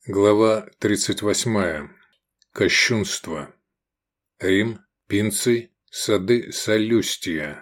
Глава 38. Кощунство. Рим, Пинций, сады Салюстия.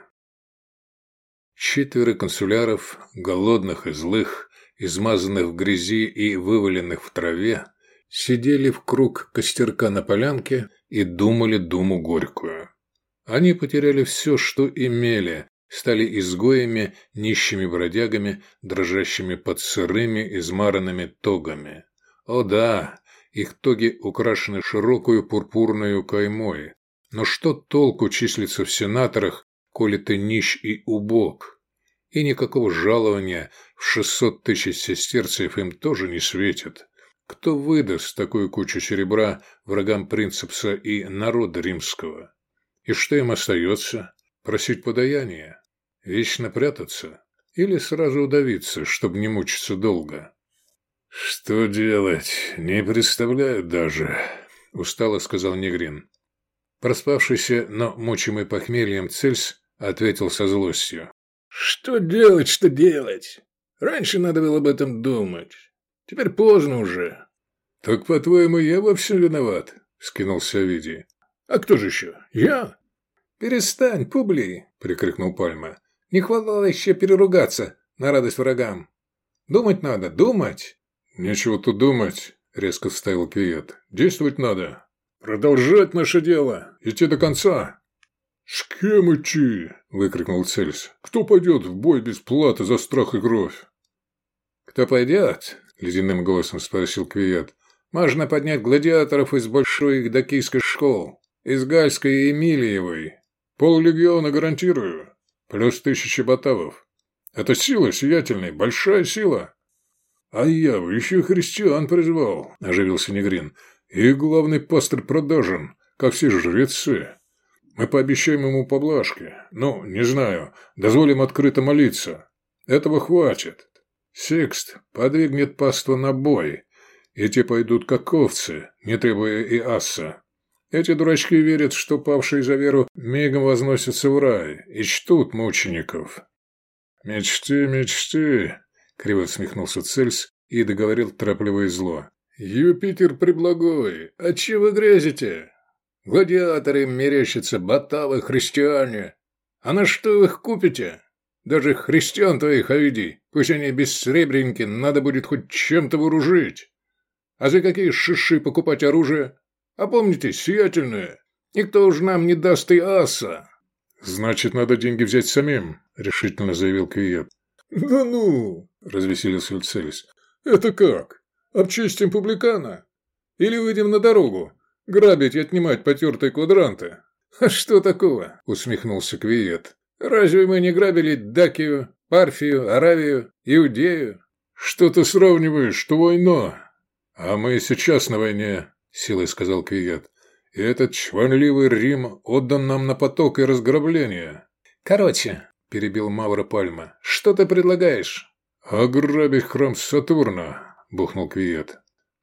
4 консуляров, голодных и злых, измазанных в грязи и вываленных в траве, сидели в круг костерка на полянке и думали думу горькую. Они потеряли все, что имели, стали изгоями, нищими бродягами, дрожащими под сырыми, измаранными тогами. О да, их тоги украшены широкую пурпурную каймой. Но что толку числиться в сенаторах, коли ты нищ и убог? И никакого жалования в 600 тысяч сестерцев им тоже не светит. Кто выдаст такую кучу серебра врагам принцепса и народа римского? И что им остается? Просить подаяния? Вечно прятаться? Или сразу удавиться, чтобы не мучиться долго? «Что делать? Не представляю даже», – устало сказал Негрин. Проспавшийся, но мучимый похмельем Цельс ответил со злостью. «Что делать, что делать? Раньше надо было об этом думать. Теперь поздно уже». «Так, по-твоему, я во всем виноват?» – скинулся Овидий. «А кто же еще? Я?» «Перестань, Публий!» – прикрикнул Пальма. «Не хватало еще переругаться на радость врагам. Думать надо, думать!» «Нечего тут думать», – резко вставил Квиет. «Действовать надо. Продолжать наше дело. Идти до конца». «С кем идти?» – выкрикнул Цельс. «Кто пойдет в бой без платы за страх и кровь?» «Кто пойдет?» – ледяным голосом спросил Квиет. «Можно поднять гладиаторов из большой игдокийской школы, из Гальской и Эмилиевой. Пол-легиона гарантирую. Плюс 1000 батавов. Это сила сиятельная, большая сила». «А я еще христиан призвал», – оживился Негрин. «И главный пастырь продажен, как все жрецы. Мы пообещаем ему поблажки. Ну, не знаю, дозволим открыто молиться. Этого хватит. Сикст подвигнет паство на бой, и те пойдут как овцы, не требуя и аса. Эти дурачки верят, что павшие за веру мигом возносятся в рай и чтут мучеников». «Мечты», – криво усмехнулся Цельс и договорил торопливо и зло. «Юпитер преблагой, а че вы грязите? Гладиаторы мерещатся, батавы, христиане. А на что вы их купите? Даже христиан твоих, Овидий, пусть они бессребреники, надо будет хоть чем-то вооружить. А за какие шиши покупать оружие? А помните, сиятельное, никто уж нам не даст и аса». «Значит, надо деньги взять самим», – решительно заявил Квиет. «Да ну!» – развеселился Цельс. «Это как? Обчистим публикана? Или выйдем на дорогу? Грабить и отнимать потертые квадранты?» «А что такого?» – усмехнулся Квиет. «Разве мы не грабили Дакию, Парфию, Аравию, Иудею?» «Что ты сравниваешь? Что война?» «А мы сейчас на войне», – силой сказал Квиет. «И этот чванливый Рим отдан нам на поток и разграбление». «Короче», – перебил Мавро Пальма, – «что ты предлагаешь?» «Ограбить храм Сатурна», – бухнул Квиет.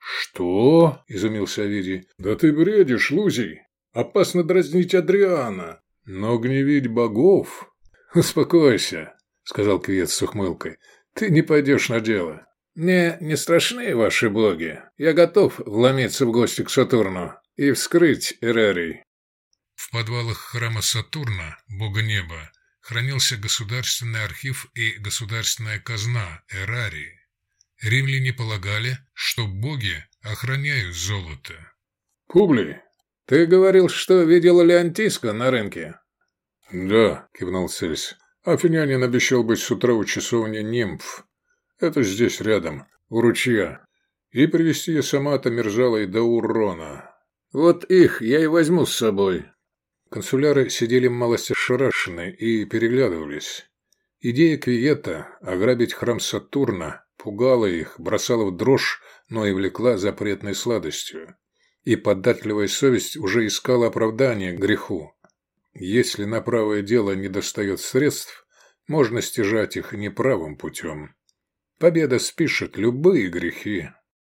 «Что?» – изумился Овидий. «Да ты бредишь, Лузий. Опасно дразнить Адриана». «Но гневить богов?» «Успокойся», – сказал Квиет с ухмылкой. «Ты не пойдешь на дело. Мне не страшны ваши боги. Я готов вломиться в гости к Сатурну и вскрыть Эрарий». В подвалах храма Сатурна, бога неба, хранился государственный архив и государственная казна Эрарии. Римляне полагали, что боги охраняют золото. «Публий, ты говорил, что видел Леонтиска на рынке?» «Да», – кивнул Цельс. «Афинянин обещал быть с утра у часовни нимф. Это здесь рядом, у ручья. И привезти Ясамата, Мерзала и Даурона». «Вот их я и возьму с собой». Консуляры сидели малость ошарашенные и переглядывались. Идея Квиета ограбить храм Сатурна пугала их, бросала в дрожь, но и влекла запретной сладостью. И податливая совесть уже искала оправдание греху. Если на правое дело недостает средств, можно стяжать их неправым путем. Победа спишет любые грехи.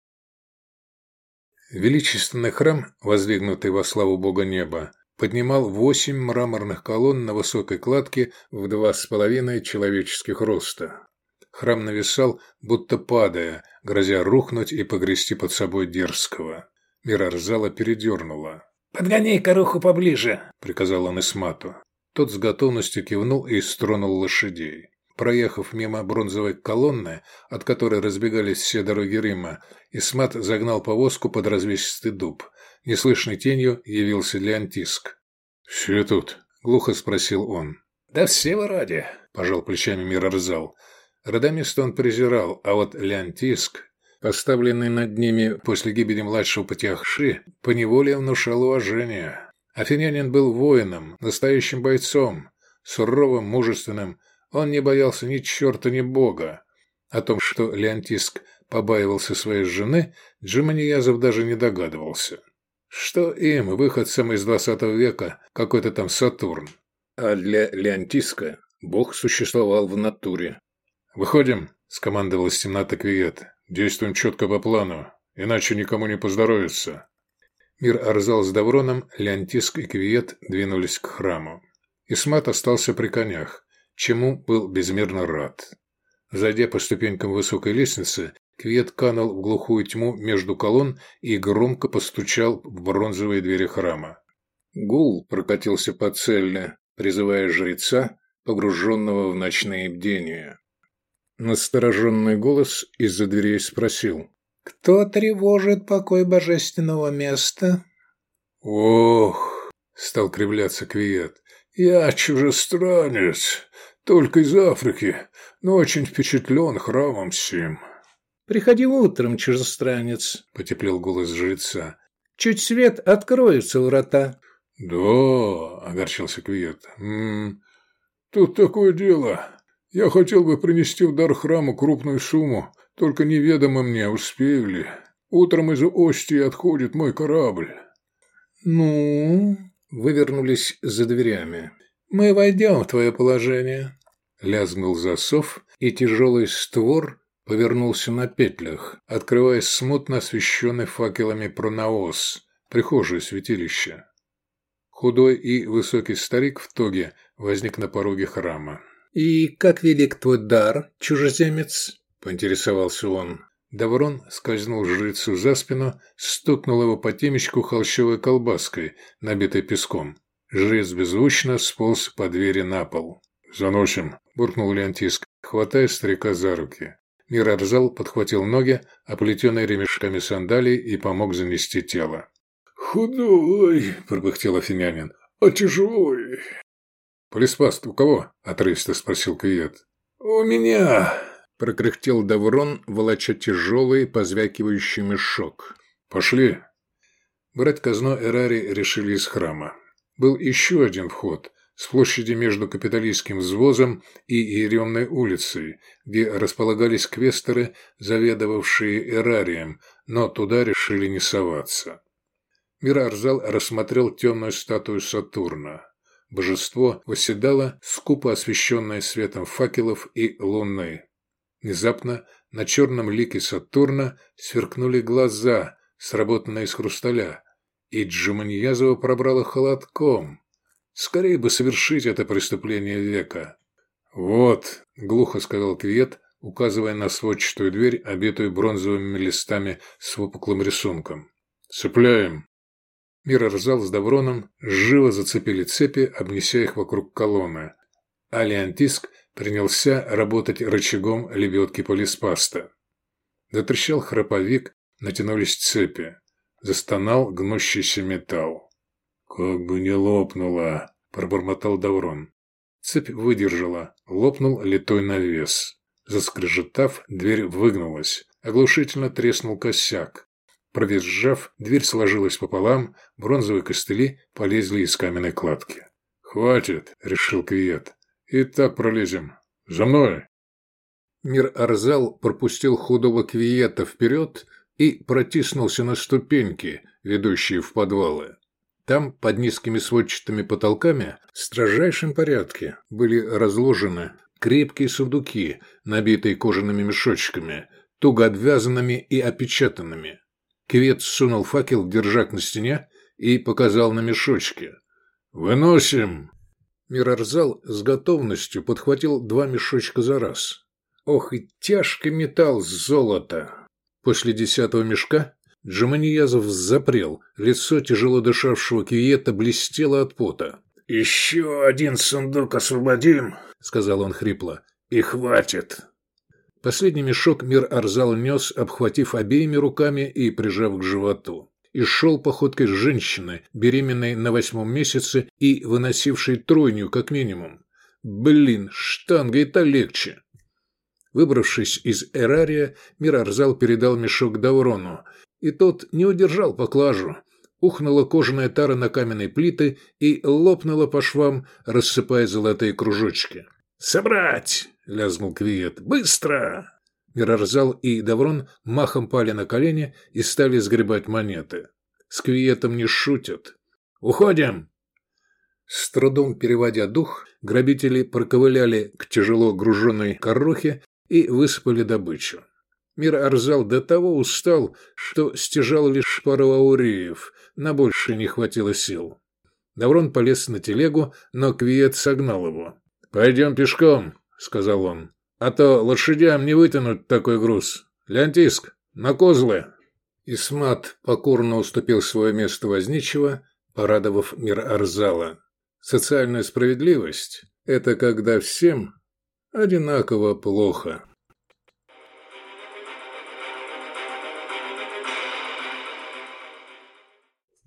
Величественный храм, воздвигнутый во славу Бога неба, поднимал 8 мраморных колонн на высокой кладке в 2,5 человеческих роста. Храм нависал, будто падая, грозя рухнуть и погрести под собой дерзкого. Мирарзала передернула. «Подгони коруху поближе», — приказал он Исмату. Тот с готовностью кивнул и стронул лошадей. Проехав мимо бронзовой колонны, от которой разбегались все дороги Рима, Исмат загнал повозку под развесистый дуб. Неслышной тенью явился Леонтиск. «Все тут?» — глухо спросил он. «Да все вроде», — пожал плечами Мирарзал. Родомиста он презирал, а вот Леонтиск, поставленный над ними после гибели младшего Патиахши, поневоле внушал уважение. Афинянин был воином, настоящим бойцом, суровым, мужественным. Он не боялся ни черта, ни бога. О том, что Леонтиск побаивался своей жены, Джиманиязов даже не догадывался. Что им, выходцам из 20 века, какой-то там Сатурн? А для Леонтиска бог существовал в натуре. «Выходим», — скомандовал из темноты Квиет. «Действуем четко по плану, иначе никому не поздоровится». Мир-Арзал с Давроном, Леонтиск и Квиет двинулись к храму. Исмат остался при конях, чему был безмерно рад. Зайдя по ступенькам высокой лестницы, Квиет канул в глухую тьму между колонн и громко постучал в бронзовые двери храма. Гул прокатился по цельне, призывая жреца, погруженного в ночные бдения. Настороженный голос из-за дверей спросил: «Кто тревожит покой божественного места?» «Ох!» — стал кривляться Квиет. «Я чужестранец, только из Африки, но очень впечатлен храмом сим». «Приходи утром, чужестранец», — потеплел голос жреца. «Чуть свет, откроются врата». «Да», — огорчился Квиет. Тут такое дело. Я хотел бы принести в дар храму крупную сумму, только неведомо мне, успею ли. Утром из Остии отходит мой корабль». «Ну?» — вывернулись за дверями. «Мы войдем в твое положение». Лязгнул засов, и тяжелый створ повернулся на петлях, открывая смутно освещенный факелами пронаос, прихожее святилище. Худой и высокий старик в тоге возник на пороге храма. «И как велик твой дар, чужеземец?» — поинтересовался он. Даврон скользнул жрецу за спину, стукнул его по темечку холщовой колбаской, набитой песком. Жрец беззвучно сполз по двери на пол. «Заносим», — буркнул Леонтиск, хватая старика за руки. Мир-Арзал подхватил ноги, оплетенные ремешками сандалий, и помог занести тело. «Худой», — пропыхтел афинянин, — «а тяжелый». «Полиспаст у кого?» — отрывисто спросил Квиет. «У меня», — прокряхтел Даврон, волоча тяжелый, позвякивающий мешок. «Пошли». Брать казну Эрари решили из храма. Был еще один вход с площади между Капитолийским взвозом и Иеремной улицей, где располагались квесторы, заведовавшие Эрарием, но туда решили не соваться. Мир-Арзал рассмотрел темную статую Сатурна. Божество восседало, скупо освещенное светом факелов и луны. Внезапно на черном лике Сатурна сверкнули глаза, сработанные из хрусталя, и Джуманьязова пробрало холодком. Скорее бы совершить это преступление века. «Вот», — глухо сказал Квиет, указывая на сводчатую дверь, обитую бронзовыми листами с выпуклым рисунком. «Цепляем». Мир-Арзал с Давроном живо зацепили цепи, обнеся их вокруг колонны. А Леонтиск принялся работать рычагом лебедки полиспаста. Затрещал храповик, натянулись цепи. Застонал гнущийся металл. «Как бы не лопнуло», — пробормотал Даврон. Цепь выдержала, лопнул литой навес. Заскрежетав, дверь выгнулась. Оглушительно треснул косяк. Провизжав, дверь сложилась пополам, бронзовые костыли полезли из каменной кладки. «Хватит», — решил Квиет. «И так пролезем. За мной!» Мир-Арзал пропустил худого Квиета вперед и протиснулся на ступеньки, ведущие в подвалы. Там, под низкими сводчатыми потолками, в строжайшем порядке были разложены крепкие сундуки, набитые кожаными мешочками, туго обвязанными и опечатанными. Квиет сунул факел в держак на стене и показал на мешочки. «Выносим!» Мир-Арзал с готовностью подхватил 2 мешочка за раз. Ох, и тяжко металл золото. После 10-го мешка Джаманиязов запрел, лицо тяжело дышавшего Квиета блестело от пота. «Еще один сундук освободим», — сказал он хрипло, — «и хватит». Последний мешок Мир-Арзал нес, обхватив обеими руками и прижав к животу. И шел походкой женщины, беременной на 8-м месяце и выносившей тройню как минимум. Блин, штангой-то легче. Выбравшись из эрария, Мир-Арзал передал мешок Даврону, и тот не удержал поклажу. Ухнула кожаная тара на каменные плиты и лопнула по швам, рассыпая золотые кружочки. «Собрать!» — лязнул Квиет. «Быстро!» Мир-Арзал и Даврон махом пали на колени и стали сгребать монеты. С Квиетом не шутят. «Уходим!» С трудом переводя дух, грабители проковыляли к тяжело груженной каррухе и высыпали добычу. Мир-Арзал до того устал, что стяжал лишь пару ауреев, на больше не хватило сил. Даврон полез на телегу, но Квиет согнал его. «Пойдем пешком», — сказал он, — «а то лошадям не вытянуть такой груз. Лянтиск, на козлы». Исмат покорно уступил свое место возничего, порадовав Мир-Арзала. Социальная справедливость — это когда всем одинаково плохо.